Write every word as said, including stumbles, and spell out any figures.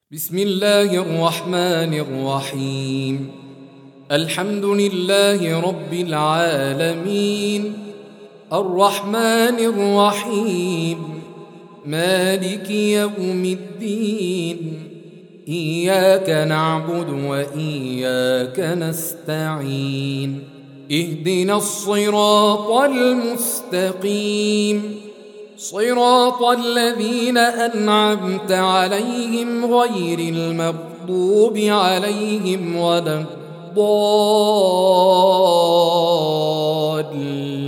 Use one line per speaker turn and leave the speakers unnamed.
بسم الله الرحمن الرحيم. الحمد لله رب العالمين، الرحمن الرحيم، مالك يوم الدين، إياك نعبد وإياك نستعين، اهدنا الصراط المستقيم، صراط الذين أنعمت عليهم غير المغضوب عليهم ولا الضالين.